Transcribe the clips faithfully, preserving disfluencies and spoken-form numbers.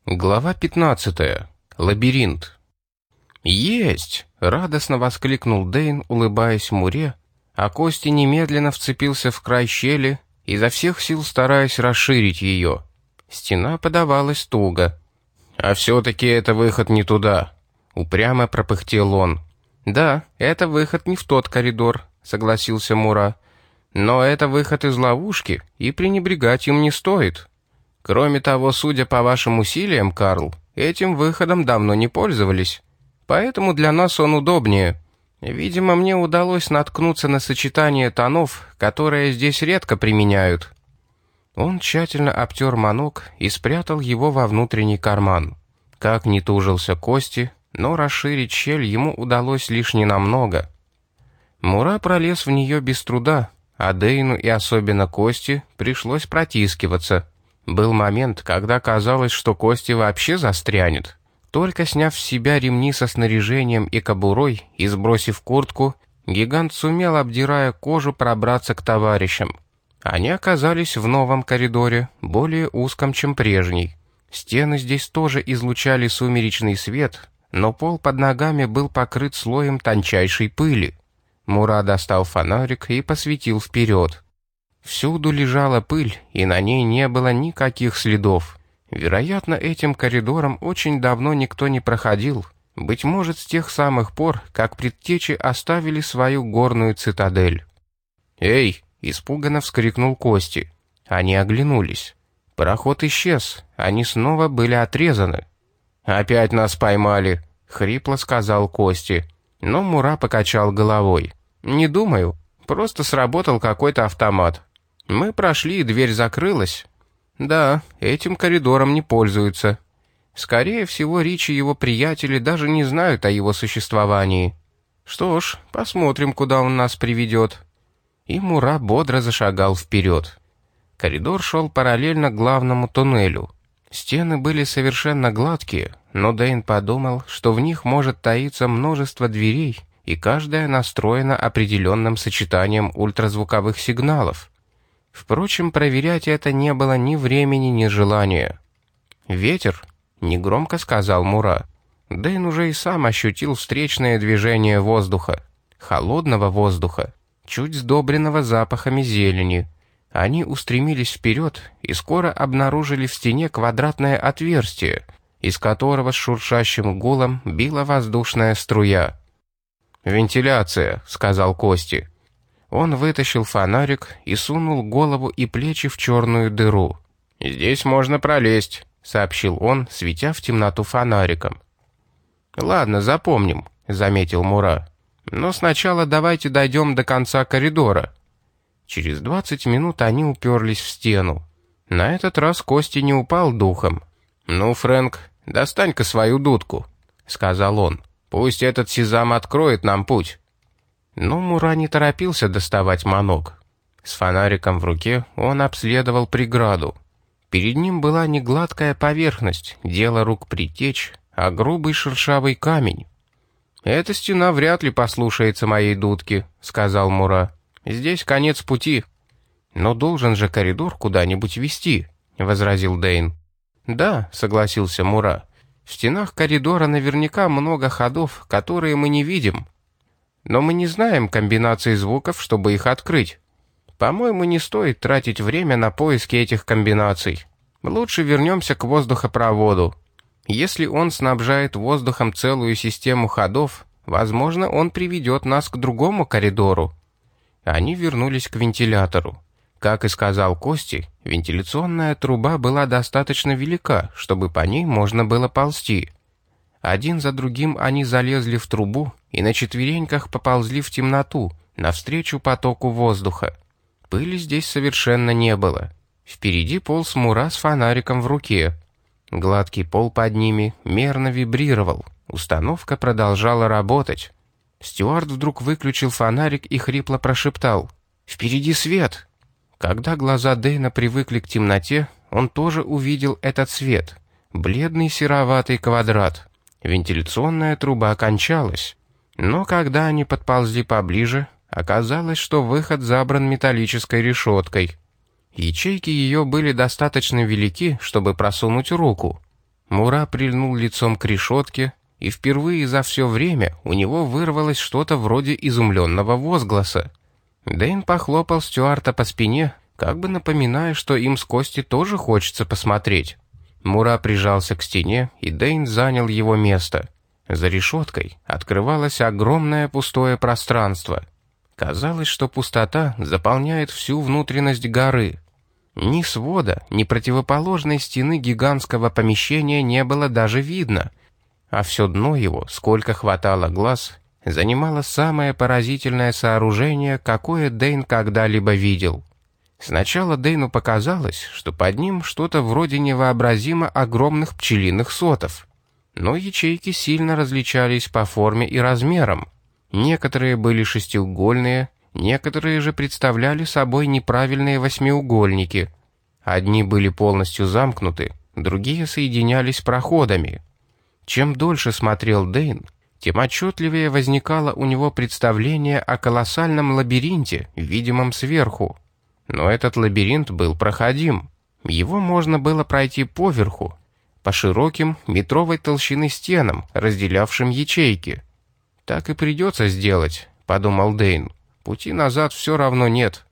Глава пятнадцатая. Лабиринт. «Есть!» — радостно воскликнул Дэйн, улыбаясь Муре, а Кости немедленно вцепился в край щели, изо всех сил стараясь расширить ее. Стена подавалась туго. «А все-таки это выход не туда», — упрямо пропыхтел он. «Да, это выход не в тот коридор», — согласился Мура. «Но это выход из ловушки, и пренебрегать им не стоит. Кроме того, судя по вашим усилиям, Карл, этим выходом давно не пользовались. Поэтому для нас он удобнее. Видимо, мне удалось наткнуться на сочетание тонов, которое здесь редко применяют». Он тщательно обтер манок и спрятал его во внутренний карман. Как ни тужился Кости, но расширить щель ему удалось лишь ненамного. Мура пролез в нее без труда, а Дэйну и особенно Кости пришлось протискиваться. Был момент, когда казалось, что Кости вообще застрянет. Только сняв с себя ремни со снаряжением и кобурой и сбросив куртку, гигант сумел, обдирая кожу, пробраться к товарищам. Они оказались в новом коридоре, более узком, чем прежний. Стены здесь тоже излучали сумеречный свет, но пол под ногами был покрыт слоем тончайшей пыли. Мура достал фонарик и посветил вперед. Всюду лежала пыль, и на ней не было никаких следов. Вероятно, этим коридором очень давно никто не проходил. Быть может, с тех самых пор, как предтечи оставили свою горную цитадель. «Эй!» — испуганно вскрикнул Кости. Они оглянулись. Пароход исчез, они снова были отрезаны. «Опять нас поймали!» — хрипло сказал Кости. Но Мура покачал головой. «Не думаю, просто сработал какой-то автомат. Мы прошли, и дверь закрылась. Да, этим коридором не пользуются. Скорее всего, Рич и его приятели даже не знают о его существовании. Что ж, посмотрим, куда он нас приведет». И Мура бодро зашагал вперед. Коридор шел параллельно главному туннелю. Стены были совершенно гладкие, но Дэйн подумал, что в них может таиться множество дверей, и каждая настроена определенным сочетанием ультразвуковых сигналов. Впрочем, проверять это не было ни времени, ни желания. «Ветер», — негромко сказал Мура. Дэйн уже и сам ощутил встречное движение воздуха. Холодного воздуха, чуть сдобренного запахами зелени. Они устремились вперед и скоро обнаружили в стене квадратное отверстие, из которого с шуршащим гулом била воздушная струя. «Вентиляция», — сказал Кости. Он вытащил фонарик и сунул голову и плечи в черную дыру. «Здесь можно пролезть», — сообщил он, светя в темноту фонариком. «Ладно, запомним», — заметил Мура. «Но сначала давайте дойдем до конца коридора». Через двадцать минут они уперлись в стену. На этот раз Кости не упал духом. «Ну, Фрэнк, достань-ка свою дудку», — сказал он. «Пусть этот сезам откроет нам путь». Но Мура не торопился доставать манок. С фонариком в руке он обследовал преграду. Перед ним была не гладкая поверхность, дело рук предтеч, а грубый шершавый камень. «Эта стена вряд ли послушается моей дудки», — сказал Мура. «Здесь конец пути». «Но должен же коридор куда-нибудь вести», — возразил Дэйн. «Да», — согласился Мура. «В стенах коридора наверняка много ходов, которые мы не видим. Но мы не знаем комбинаций звуков, чтобы их открыть. По-моему, не стоит тратить время на поиски этих комбинаций. Лучше вернемся к воздухопроводу. Если он снабжает воздухом целую систему ходов, возможно, он приведет нас к другому коридору». Они вернулись к вентилятору. Как и сказал Кости, вентиляционная труба была достаточно велика, чтобы по ней можно было ползти. Один за другим они залезли в трубу и на четвереньках поползли в темноту, навстречу потоку воздуха. Пыли здесь совершенно не было. Впереди полз Мура с фонариком в руке. Гладкий пол под ними мерно вибрировал. Установка продолжала работать. Стюарт вдруг выключил фонарик и хрипло прошептал: «Впереди свет!». Когда глаза Дэйна привыкли к темноте, он тоже увидел этот свет. Бледный сероватый квадрат. Вентиляционная труба кончалась. Но когда они подползли поближе, оказалось, что выход забран металлической решеткой. Ячейки ее были достаточно велики, чтобы просунуть руку. Мура прильнул лицом к решетке, и впервые за все время у него вырвалось что-то вроде изумленного возгласа. Дэйн похлопал Стюарта по спине, как бы напоминая, что им с Кости тоже хочется посмотреть. Мура прижался к стене, и Дэйн занял его место. За решеткой открывалось огромное пустое пространство. Казалось, что пустота заполняет всю внутренность горы. Ни свода, ни противоположной стены гигантского помещения не было даже видно, а все дно его, сколько хватало глаз, занимало самое поразительное сооружение, какое Дэйн когда-либо видел. Сначала Дэйну показалось, что под ним что-то вроде невообразимо огромных пчелиных сотов, но ячейки сильно различались по форме и размерам. Некоторые были шестиугольные, некоторые же представляли собой неправильные восьмиугольники. Одни были полностью замкнуты, другие соединялись проходами. Чем дольше смотрел Дэйн, тем отчетливее возникало у него представление о колоссальном лабиринте, видимом сверху. Но этот лабиринт был проходим. Его можно было пройти поверху, по широким метровой толщины стенам, разделявшим ячейки. «Так и придется сделать», — подумал Дэйн. «Пути назад все равно нет».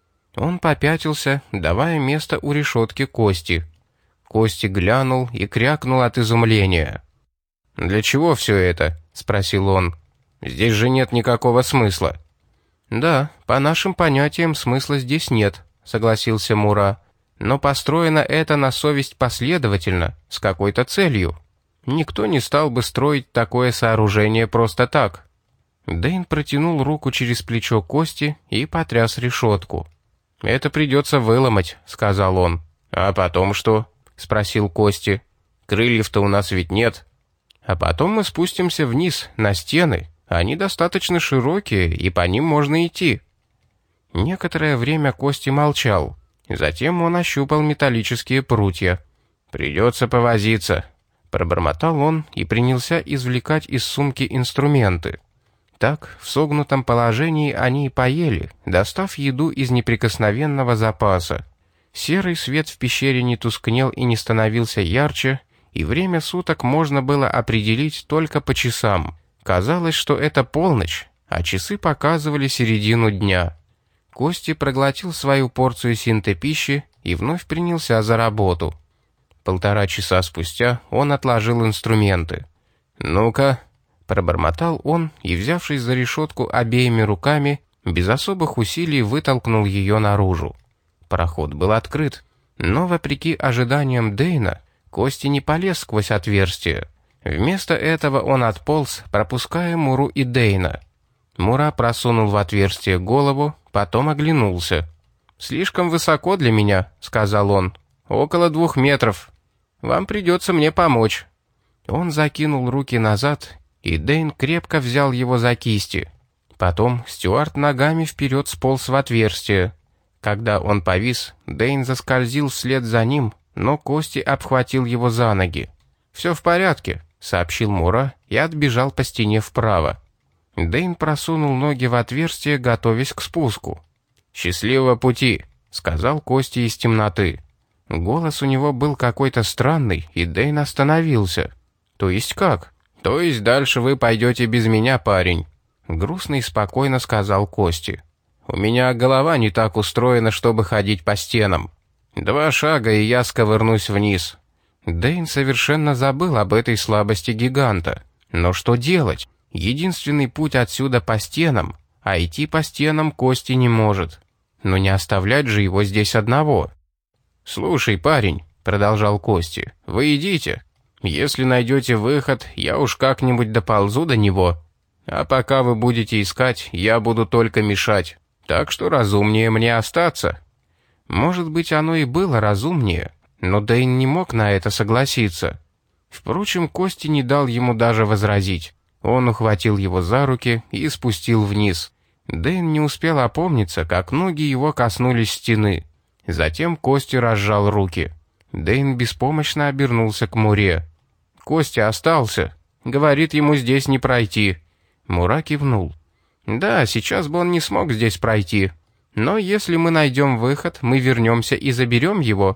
Он попятился, давая место у решетки Кости. Кости глянул и крякнул от изумления. «Для чего все это?» — спросил он. «Здесь же нет никакого смысла». «Да, по нашим понятиям смысла здесь нет», — согласился Мура. «Но построено это на совесть последовательно, с какой-то целью. Никто не стал бы строить такое сооружение просто так». Дэйн протянул руку через плечо Кости и потряс решетку. «Это придется выломать», — сказал он. «А потом что?» — спросил Кости. «Крыльев-то у нас ведь нет». «А потом мы спустимся вниз, на стены. Они достаточно широкие, и по ним можно идти». Некоторое время Кости молчал. Затем он ощупал металлические прутья. «Придется повозиться», — пробормотал он и принялся извлекать из сумки инструменты. Так, в согнутом положении они и поели, достав еду из неприкосновенного запаса. Серый свет в пещере не тускнел и не становился ярче, и время суток можно было определить только по часам. Казалось, что это полночь, а часы показывали середину дня. Кости проглотил свою порцию синтепищи и вновь принялся за работу. Полтора часа спустя он отложил инструменты. «Ну-ка», — пробормотал он и, взявшись за решетку обеими руками, без особых усилий вытолкнул ее наружу. Проход был открыт, но, вопреки ожиданиям Дэйна, Кости не полез сквозь отверстие. Вместо этого он отполз, пропуская Муру и Дэйна. Мура просунул в отверстие голову, потом оглянулся. «Слишком высоко для меня», — сказал он. «Около двух метров. Вам придется мне помочь». Он закинул руки назад, и Дэйн крепко взял его за кисти. Потом Стюарт ногами вперед сполз в отверстие. Когда он повис, Дэйн заскользил вслед за ним, но Кости обхватил его за ноги. «Все в порядке», — сообщил Мура и отбежал по стене вправо. Дэйн просунул ноги в отверстие, готовясь к спуску. «Счастливого пути», — сказал Кости из темноты. Голос у него был какой-то странный, и Дэйн остановился. «То есть как?» «То есть дальше вы пойдете без меня, парень», — грустно и спокойно сказал Кости. «У меня голова не так устроена, чтобы ходить по стенам. Два шага, и я сковырнусь вниз». Дэйн совершенно забыл об этой слабости гиганта. Но что делать? Единственный путь отсюда по стенам, а идти по стенам Кости не может. Но не оставлять же его здесь одного. «Слушай, парень», — продолжал Кости, — «вы идите. Если найдете выход, я уж как-нибудь доползу до него. А пока вы будете искать, я буду только мешать. Так что разумнее мне остаться». Может быть, оно и было разумнее, но Дэйн не мог на это согласиться. Впрочем, Кости не дал ему даже возразить. Он ухватил его за руки и спустил вниз. Дэйн не успел опомниться, как ноги его коснулись стены. Затем Кости разжал руки. Дэйн беспомощно обернулся к Муре. «Костя остался. Говорит, ему здесь не пройти». Мура кивнул. «Да, сейчас бы он не смог здесь пройти. Но если мы найдем выход, мы вернемся и заберем его».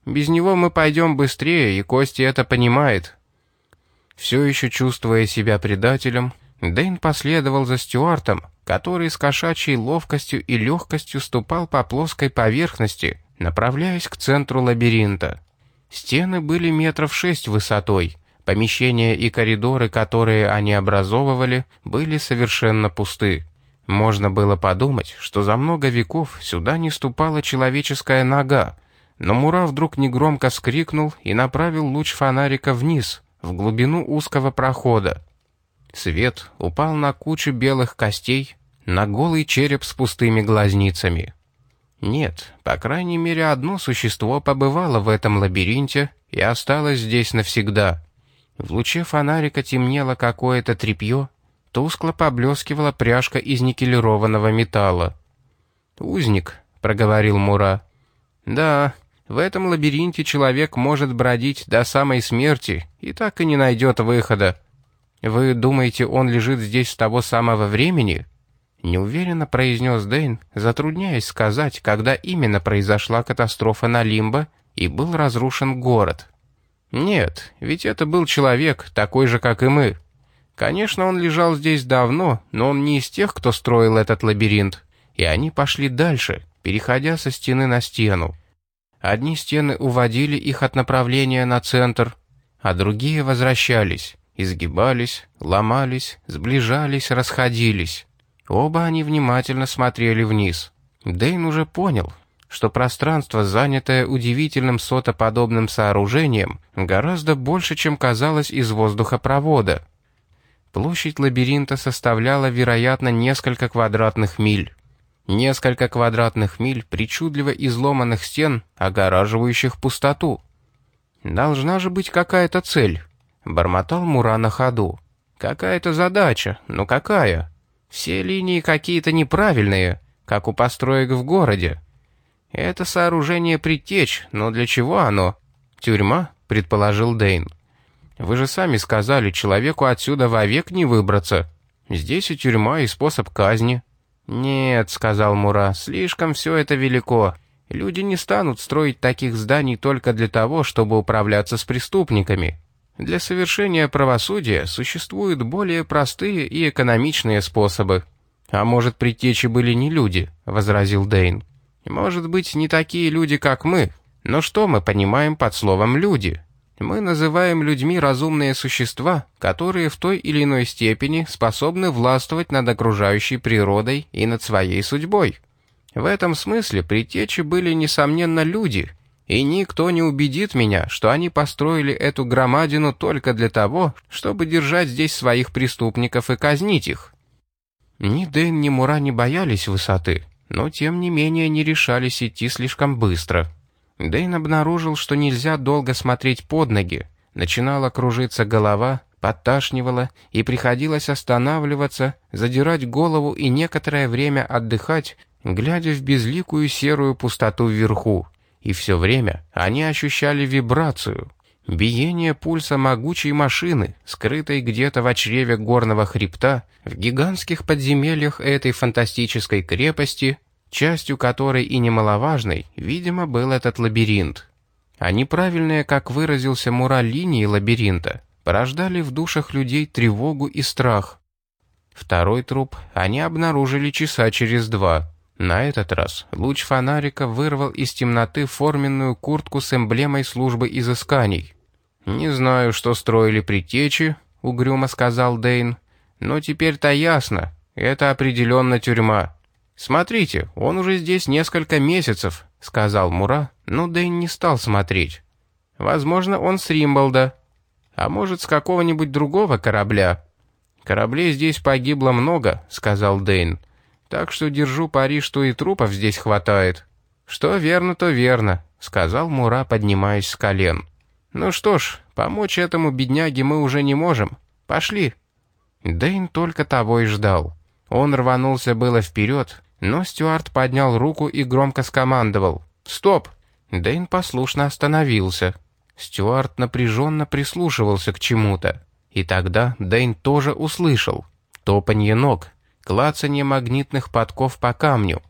Без него мы пойдем быстрее, и Кости это понимает». Все еще чувствуя себя предателем, Дэйн последовал за Стюартом, который с кошачьей ловкостью и легкостью ступал по плоской поверхности, направляясь к центру лабиринта. Стены были метров шесть высотой, помещения и коридоры, которые они образовывали, были совершенно пусты. Можно было подумать, что за много веков сюда не ступала человеческая нога, но Мура вдруг негромко вскрикнул и направил луч фонарика вниз, в глубину узкого прохода. Свет упал на кучу белых костей, на голый череп с пустыми глазницами. Нет, по крайней мере, одно существо побывало в этом лабиринте и осталось здесь навсегда. В луче фонарика темнело какое-то тряпье, тускло поблескивала пряжка из никелированного металла. «Узник», — проговорил Мура. «Да, в этом лабиринте человек может бродить до самой смерти и так и не найдет выхода. Вы думаете, он лежит здесь с того самого времени?» Неуверенно произнес Дэйн, затрудняясь сказать, когда именно произошла катастрофа на Лимбо и был разрушен город. «Нет, ведь это был человек, такой же, как и мы. Конечно, он лежал здесь давно, но он не из тех, кто строил этот лабиринт. И они пошли дальше, переходя со стены на стену. Одни стены уводили их от направления на центр, а другие возвращались, изгибались, ломались, сближались, расходились. Оба они внимательно смотрели вниз. Дэйн уже понял, что пространство, занятое удивительным сотоподобным сооружением, гораздо больше, чем казалось из воздухопровода. Площадь лабиринта составляла, вероятно, несколько квадратных миль. Несколько квадратных миль причудливо изломанных стен, огораживающих пустоту. «Должна же быть какая-то цель», — бормотал Мура на ходу. «Какая-то задача, но какая? Все линии какие-то неправильные, как у построек в городе. Это сооружение предтеч, но для чего оно? Тюрьма?» — предположил Дэйн. «Вы же сами сказали, человеку отсюда вовек не выбраться. Здесь и тюрьма, и способ казни». «Нет», — сказал Мура, — «слишком все это велико. Люди не станут строить таких зданий только для того, чтобы управляться с преступниками. Для совершения правосудия существуют более простые и экономичные способы». «А может, предтечи были не люди?» — возразил Дэйн. «Может быть, не такие люди, как мы. Но что мы понимаем под словом «люди»? Мы называем людьми разумные существа, которые в той или иной степени способны властвовать над окружающей природой и над своей судьбой. В этом смысле предтечи были, несомненно, люди, и никто не убедит меня, что они построили эту громадину только для того, чтобы держать здесь своих преступников и казнить их». Ни Дэйн, ни Мура не боялись высоты, но тем не менее не решались идти слишком быстро. Дэйн обнаружил, что нельзя долго смотреть под ноги. Начинала кружиться голова, подташнивала, и приходилось останавливаться, задирать голову и некоторое время отдыхать, глядя в безликую серую пустоту вверху. И все время они ощущали вибрацию, биение пульса могучей машины, скрытой где-то в чреве горного хребта, в гигантских подземельях этой фантастической крепости, частью которой и немаловажной, видимо, был этот лабиринт. А неправильные, как выразился Мура, линии лабиринта порождали в душах людей тревогу и страх. Второй труп они обнаружили часа через два. На этот раз луч фонарика вырвал из темноты форменную куртку с эмблемой службы изысканий. «Не знаю, что строили предтечи», — угрюмо сказал Дэйн, — «но теперь-то ясно, это определенно тюрьма». «Смотрите, он уже здесь несколько месяцев», — сказал Мура, но Дэйн не стал смотреть. «Возможно, он с Римболда. А может, с какого-нибудь другого корабля?» «Кораблей здесь погибло много», — сказал Дэйн. «Так что держу пари, что и трупов здесь хватает». «Что верно, то верно», — сказал Мура, поднимаясь с колен. «Ну что ж, помочь этому бедняге мы уже не можем. Пошли». Дэйн только того и ждал. Он рванулся было вперед, но Стюарт поднял руку и громко скомандовал: «Стоп!». Дэйн послушно остановился. Стюарт напряженно прислушивался к чему-то. И тогда Дэйн тоже услышал топанье ног, клацанье магнитных подков по камню.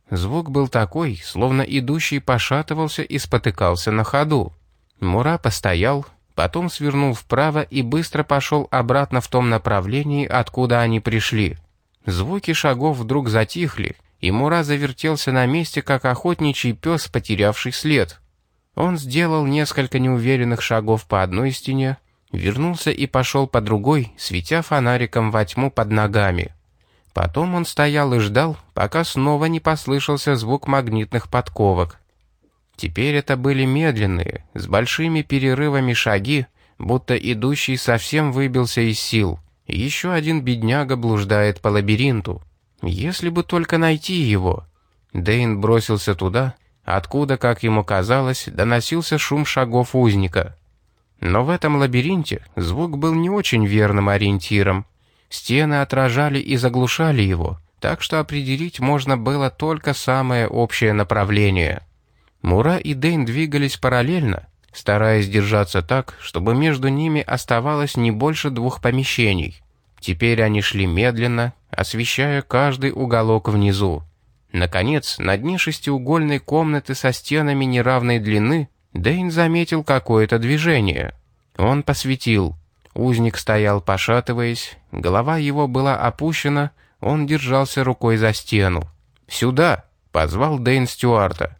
Звук был такой, словно идущий пошатывался и спотыкался на ходу. Мура постоял, потом свернул вправо и быстро пошел обратно в том направлении, откуда они пришли. Звуки шагов вдруг затихли, и Мура завертелся на месте, как охотничий пес, потерявший след. Он сделал несколько неуверенных шагов по одной стене, вернулся и пошел по другой, светя фонариком во тьму под ногами. Потом он стоял и ждал, пока снова не послышался звук магнитных подковок. Теперь это были медленные, с большими перерывами шаги, будто идущий совсем выбился из сил. Еще один бедняга блуждает по лабиринту. Если бы только найти его. Дэйн бросился туда, откуда, как ему казалось, доносился шум шагов узника. Но в этом лабиринте звук был не очень верным ориентиром. Стены отражали и заглушали его, так что определить можно было только самое общее направление. Мура и Дэйн двигались параллельно, стараясь держаться так, чтобы между ними оставалось не больше двух помещений. Теперь они шли медленно, освещая каждый уголок внизу. Наконец, на дне шестиугольной комнаты со стенами неравной длины Дэйн заметил какое-то движение. Он посветил. Узник стоял, пошатываясь, голова его была опущена, он держался рукой за стену. «Сюда!» — позвал Дэйн Стюарта.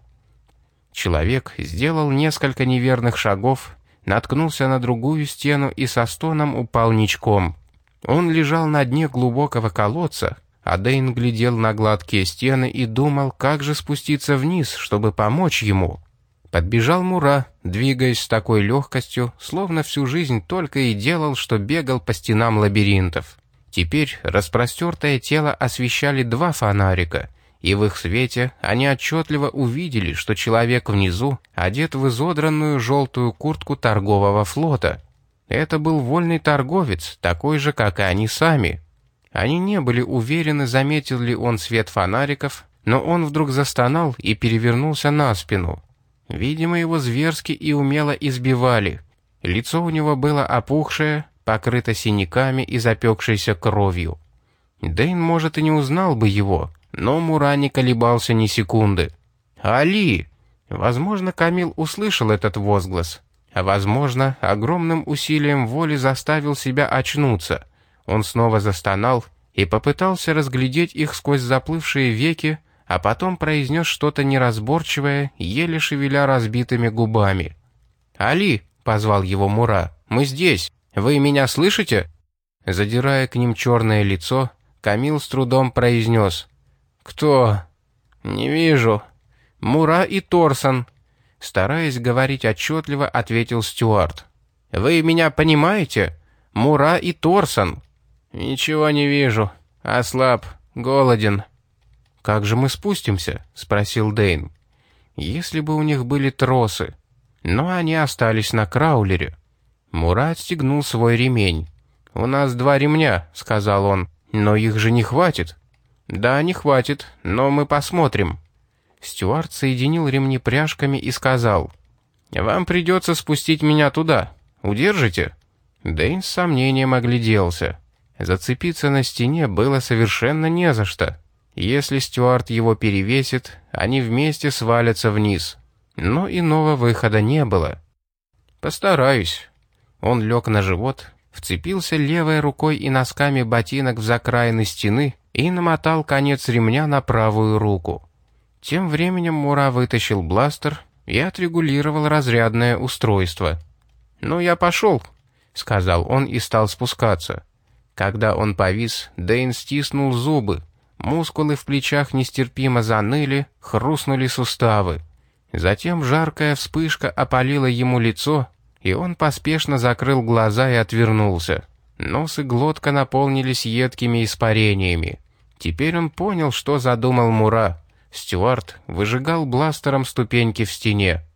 Человек сделал несколько неверных шагов, наткнулся на другую стену и со стоном упал ничком. Он лежал на дне глубокого колодца, а Дэйн глядел на гладкие стены и думал, как же спуститься вниз, чтобы помочь ему. Подбежал Мура, двигаясь с такой легкостью, словно всю жизнь только и делал, что бегал по стенам лабиринтов. Теперь распростертое тело освещали два фонарика, и в их свете они отчетливо увидели, что человек внизу одет в изодранную желтую куртку торгового флота. Это был вольный торговец, такой же, как и они сами. Они не были уверены, заметил ли он свет фонариков, но он вдруг застонал и перевернулся на спину. Видимо, его зверски и умело избивали. Лицо у него было опухшее, покрыто синяками и запекшейся кровью. Дэйн, может, и не узнал бы его, но Мура не колебался ни секунды. «Али!» Возможно, Камил услышал этот возглас, а, возможно, огромным усилием воли заставил себя очнуться. Он снова застонал и попытался разглядеть их сквозь заплывшие веки, а потом произнес что-то неразборчивое, еле шевеля разбитыми губами. «Али!» — позвал его Мура. «Мы здесь! Вы меня слышите?» Задирая к ним черное лицо, Камил с трудом произнес. «Кто?» «Не вижу». «Мура и Торсон», — стараясь говорить отчетливо, ответил Стюарт. «Вы меня понимаете? Мура и Торсон». «Ничего не вижу. Ослаб, голоден». «Как же мы спустимся?» — спросил Дэйн. «Если бы у них были тросы». Но они остались на краулере. Мура отстегнул свой ремень. «У нас два ремня», — сказал он, — «но их же не хватит». «Да, не хватит, но мы посмотрим». Стюарт соединил ремни пряжками и сказал: «Вам придется спустить меня туда. Удержите?» Дэйн с сомнением огляделся. Зацепиться на стене было совершенно не за что. Если Стюарт его перевесит, они вместе свалятся вниз. Но иного выхода не было. «Постараюсь». Он лег на живот, вцепился левой рукой и носками ботинок в закраины стены и намотал конец ремня на правую руку. Тем временем Мура вытащил бластер и отрегулировал разрядное устройство. «Ну, я пошел», — сказал он и стал спускаться. Когда он повис, Дэйн стиснул зубы. Мускулы в плечах нестерпимо заныли, хрустнули суставы. Затем жаркая вспышка опалила ему лицо, и он поспешно закрыл глаза и отвернулся. Нос и глотка наполнились едкими испарениями. Теперь он понял, что задумал Мура. Стюарт выжигал бластером ступеньки в стене.